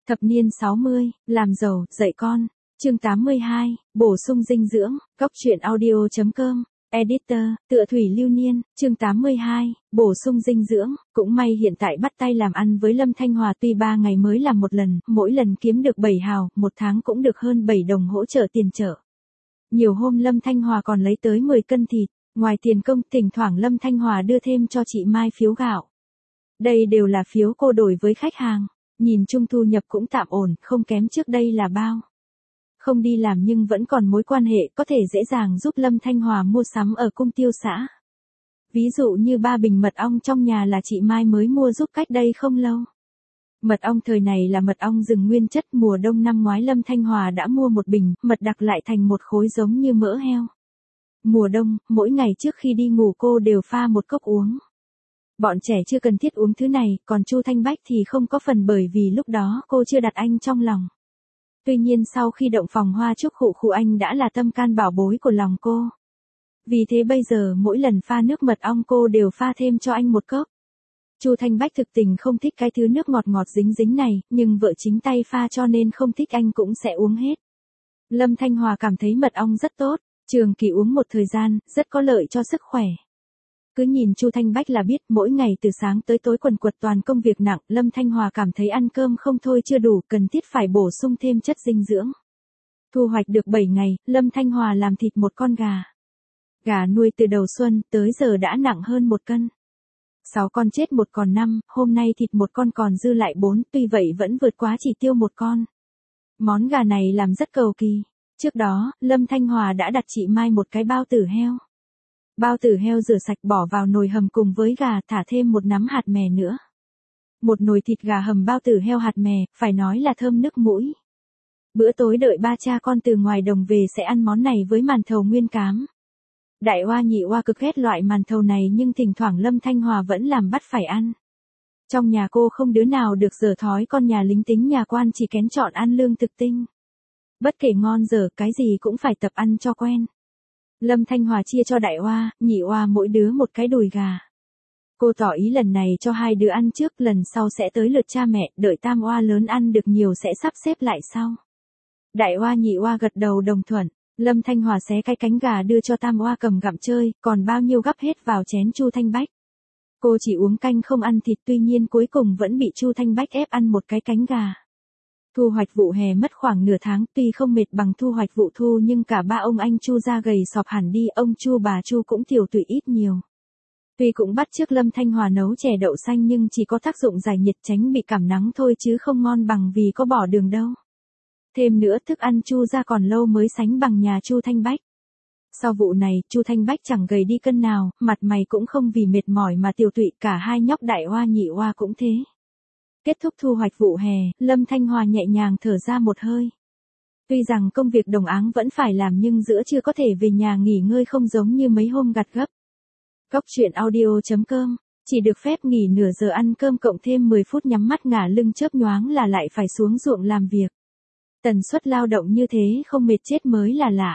Thập niên 60, làm giàu, dạy con. Chương 82, bổ sung dinh dưỡng, góc truyện audio.com. Editor, tựa Thủy Lưu Niên, chương 82, bổ sung dinh dưỡng, cũng may hiện tại bắt tay làm ăn với Lâm Thanh Hòa tuy 3 ngày mới làm một lần, mỗi lần kiếm được 7 hào, một tháng cũng được hơn 7 đồng hỗ trợ tiền chợ. Nhiều hôm Lâm Thanh Hòa còn lấy tới 10 cân thịt, ngoài tiền công thỉnh thoảng Lâm Thanh Hòa đưa thêm cho chị Mai phiếu gạo. Đây đều là phiếu cô đổi với khách hàng, nhìn chung thu nhập cũng tạm ổn, không kém trước đây là bao. Không đi làm nhưng vẫn còn mối quan hệ có thể dễ dàng giúp Lâm Thanh Hòa mua sắm ở cung tiêu xã. Ví dụ như 3 bình mật ong trong nhà là chị Mai mới mua giúp cách đây không lâu. Mật ong thời này là mật ong rừng nguyên chất, mùa đông năm ngoái Lâm Thanh Hòa đã mua một bình, mật đặc lại thành một khối giống như mỡ heo. Mùa đông, mỗi ngày trước khi đi ngủ cô đều pha một cốc uống. Bọn trẻ chưa cần thiết uống thứ này, còn Chu Thanh Bách thì không có phần bởi vì lúc đó cô chưa đặt anh trong lòng. Tuy nhiên sau khi động phòng hoa chúc khụ anh đã là tâm can bảo bối của lòng cô. Vì thế bây giờ mỗi lần pha nước mật ong cô đều pha thêm cho anh một cốc. Chu Thanh Bách thực tình không thích cái thứ nước ngọt ngọt dính dính này, nhưng vợ chính tay pha cho nên không thích anh cũng sẽ uống hết. Lâm Thanh Hòa cảm thấy mật ong rất tốt, trường kỳ uống một thời gian, rất có lợi cho sức khỏe. Cứ nhìn Chu Thanh Bách là biết mỗi ngày từ sáng tới tối quần quật toàn công việc nặng, Lâm Thanh Hòa cảm thấy ăn cơm không thôi chưa đủ, cần thiết phải bổ sung thêm chất dinh dưỡng. Thu hoạch được 7 ngày, Lâm Thanh Hòa làm thịt một con gà. Gà nuôi từ đầu xuân tới giờ đã nặng hơn 1 cân. 6 con chết 1 còn 5, hôm nay thịt 1 con còn dư lại 4, tuy vậy vẫn vượt quá chỉ tiêu 1 con. Món gà này làm rất cầu kỳ. Trước đó, Lâm Thanh Hòa đã đặt chị Mai một cái bao tử heo. Bao tử heo rửa sạch bỏ vào nồi hầm cùng với gà, thả thêm một nắm hạt mè nữa. Một nồi thịt gà hầm bao tử heo hạt mè, phải nói là thơm nước mũi. Bữa tối đợi ba cha con từ ngoài đồng về sẽ ăn món này với màn thầu nguyên cám. Đại oa nhị oa cực ghét loại màn thầu này nhưng thỉnh thoảng Lâm Thanh Hòa vẫn làm bắt phải ăn. Trong nhà cô không đứa nào được dở thói con nhà lính tính nhà quan chỉ kén chọn ăn lương thực tinh. Bất kể ngon dở cái gì cũng phải tập ăn cho quen. Lâm Thanh Hòa chia cho đại oa, nhị oa mỗi đứa một cái đùi gà. Cô tỏ ý lần này cho 2 đứa ăn trước, lần sau sẽ tới lượt cha mẹ, đợi tam oa lớn ăn được nhiều sẽ sắp xếp lại sau. Đại oa nhị oa gật đầu đồng thuận, Lâm Thanh Hòa xé cái cánh gà đưa cho tam oa cầm gặm chơi, còn bao nhiêu gắp hết vào chén Chu Thanh Bách. Cô chỉ uống canh không ăn thịt, tuy nhiên cuối cùng vẫn bị Chu Thanh Bách ép ăn một cái cánh gà. Thu hoạch vụ hè mất khoảng nửa tháng, tuy không mệt bằng thu hoạch vụ thu nhưng cả ba ông anh Chu ra gầy sọp hẳn đi, ông Chu bà Chu cũng tiểu tụy ít nhiều. Tuy cũng bắt chước Lâm Thanh Hòa nấu chè đậu xanh nhưng chỉ có tác dụng giải nhiệt tránh bị cảm nắng thôi chứ không ngon bằng vì có bỏ đường đâu. Thêm nữa thức ăn Chu ra còn lâu mới sánh bằng nhà Chu Thanh Bách. Sau vụ này, Chu Thanh Bách chẳng gầy đi cân nào, mặt mày cũng không vì mệt mỏi mà tiểu tụy, cả hai nhóc đại oa nhị oa cũng thế. Kết thúc thu hoạch vụ hè, Lâm Thanh Hòa nhẹ nhàng thở ra một hơi. Tuy rằng công việc đồng áng vẫn phải làm nhưng giữa trưa có thể về nhà nghỉ ngơi không giống như mấy hôm gặt gấp. Góc truyện audio.com, chỉ được phép nghỉ nửa giờ ăn cơm cộng thêm 10 phút nhắm mắt ngả lưng chớp nhoáng là lại phải xuống ruộng làm việc. Tần suất lao động như thế không mệt chết mới là lạ.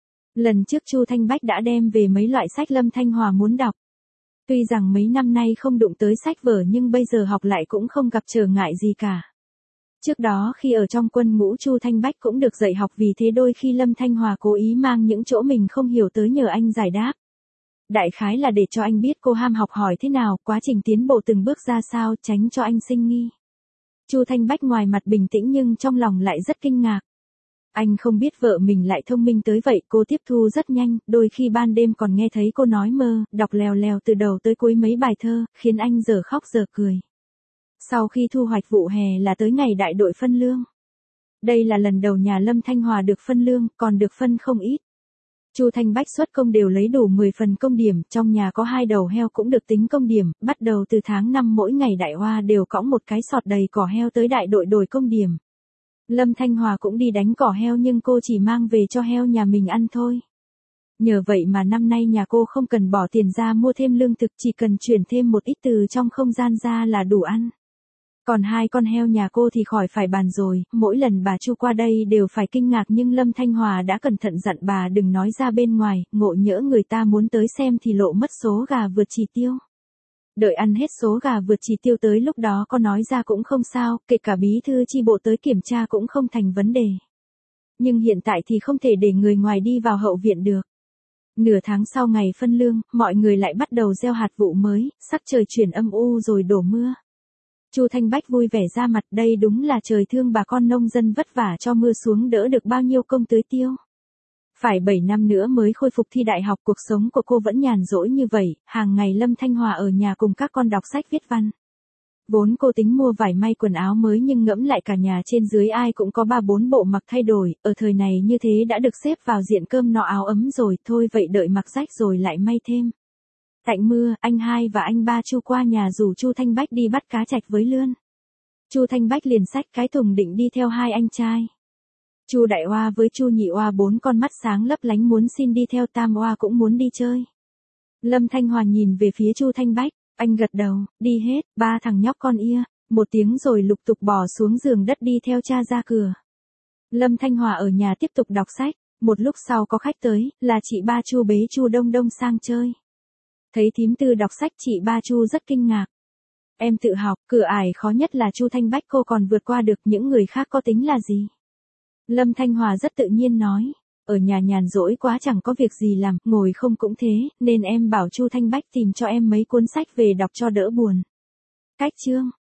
Lần trước Chu Thanh Bách đã đem về mấy loại sách Lâm Thanh Hòa muốn đọc. Tuy rằng mấy năm nay không đụng tới sách vở nhưng bây giờ học lại cũng không gặp trở ngại gì cả. Trước đó khi ở trong quân ngũ Chu Thanh Bách cũng được dạy học, vì thế đôi khi Lâm Thanh Hòa cố ý mang những chỗ mình không hiểu tới nhờ anh giải đáp. Đại khái là để cho anh biết cô ham học hỏi thế nào, quá trình tiến bộ từng bước ra sao, tránh cho anh sinh nghi. Chu Thanh Bách ngoài mặt bình tĩnh nhưng trong lòng lại rất kinh ngạc. Anh không biết vợ mình lại thông minh tới vậy, cô tiếp thu rất nhanh, đôi khi ban đêm còn nghe thấy cô nói mơ, đọc lèo lèo từ đầu tới cuối mấy bài thơ, khiến anh giờ khóc giờ cười. Sau khi thu hoạch vụ hè là tới ngày đại đội phân lương. Đây là lần đầu nhà Lâm Thanh Hòa được phân lương, còn được phân không ít. Chu Thanh Bách xuất công đều lấy đủ 10 phần công điểm, trong nhà có 2 đầu heo cũng được tính công điểm, bắt đầu từ tháng 5 mỗi ngày đại hoa đều cõng một cái sọt đầy cỏ heo tới đại đội đổi công điểm. Lâm Thanh Hòa cũng đi đánh cỏ heo nhưng cô chỉ mang về cho heo nhà mình ăn thôi. Nhờ vậy mà năm nay nhà cô không cần bỏ tiền ra mua thêm lương thực, chỉ cần chuyển thêm một ít từ trong không gian ra là đủ ăn. Còn 2 con heo nhà cô thì khỏi phải bàn rồi, mỗi lần bà Chu qua đây đều phải kinh ngạc nhưng Lâm Thanh Hòa đã cẩn thận dặn bà đừng nói ra bên ngoài, ngộ nhỡ người ta muốn tới xem thì lộ mất số gà vượt chỉ tiêu. Đợi ăn hết số gà vượt chỉ tiêu tới lúc đó có nói ra cũng không sao, kể cả bí thư chi bộ tới kiểm tra cũng không thành vấn đề. Nhưng hiện tại thì không thể để người ngoài đi vào hậu viện được. Nửa tháng sau ngày phân lương, mọi người lại bắt đầu gieo hạt vụ mới, sắc trời chuyển âm u rồi đổ mưa. Chu Thanh Bách vui vẻ ra mặt, đây đúng là trời thương bà con nông dân vất vả cho mưa xuống đỡ được bao nhiêu công tưới tiêu. Phải 7 năm nữa mới khôi phục thi đại học, cuộc sống của cô vẫn nhàn rỗi như vậy, hàng ngày Lâm Thanh Hòa ở nhà cùng các con đọc sách viết văn. Vốn cô tính mua vải may quần áo mới nhưng ngẫm lại cả nhà trên dưới ai cũng có 3-4 bộ mặc thay đổi, ở thời này như thế đã được xếp vào diện cơm no áo ấm rồi, thôi vậy đợi mặc rách rồi lại may thêm. Tạnh mưa, anh hai và anh ba Chu qua nhà rủ Chu Thanh Bách đi bắt cá trạch với lươn. Chu Thanh Bách liền xách cái thùng định đi theo hai anh trai. Chu Đại Oa với Chu Nhị Oa 4 con mắt sáng lấp lánh muốn xin đi theo, Tam Oa cũng muốn đi chơi. Lâm Thanh Hòa nhìn về phía Chu Thanh Bách, anh gật đầu, đi hết, ba thằng nhóc con ia, một tiếng rồi lục tục bò xuống giường đất đi theo cha ra cửa. Lâm Thanh Hòa ở nhà tiếp tục đọc sách, một lúc sau có khách tới, là chị ba Chu bế Chu Đông Đông sang chơi. Thấy thím Tư đọc sách, chị ba Chu rất kinh ngạc. Em tự học, cửa ải khó nhất là Chu Thanh Bách cô còn vượt qua được, những người khác có tính là gì? Lâm Thanh Hòa rất tự nhiên nói, ở nhà nhàn rỗi quá chẳng có việc gì làm, ngồi không cũng thế, nên em bảo Chu Thanh Bách tìm cho em mấy cuốn sách về đọc cho đỡ buồn. Cách chương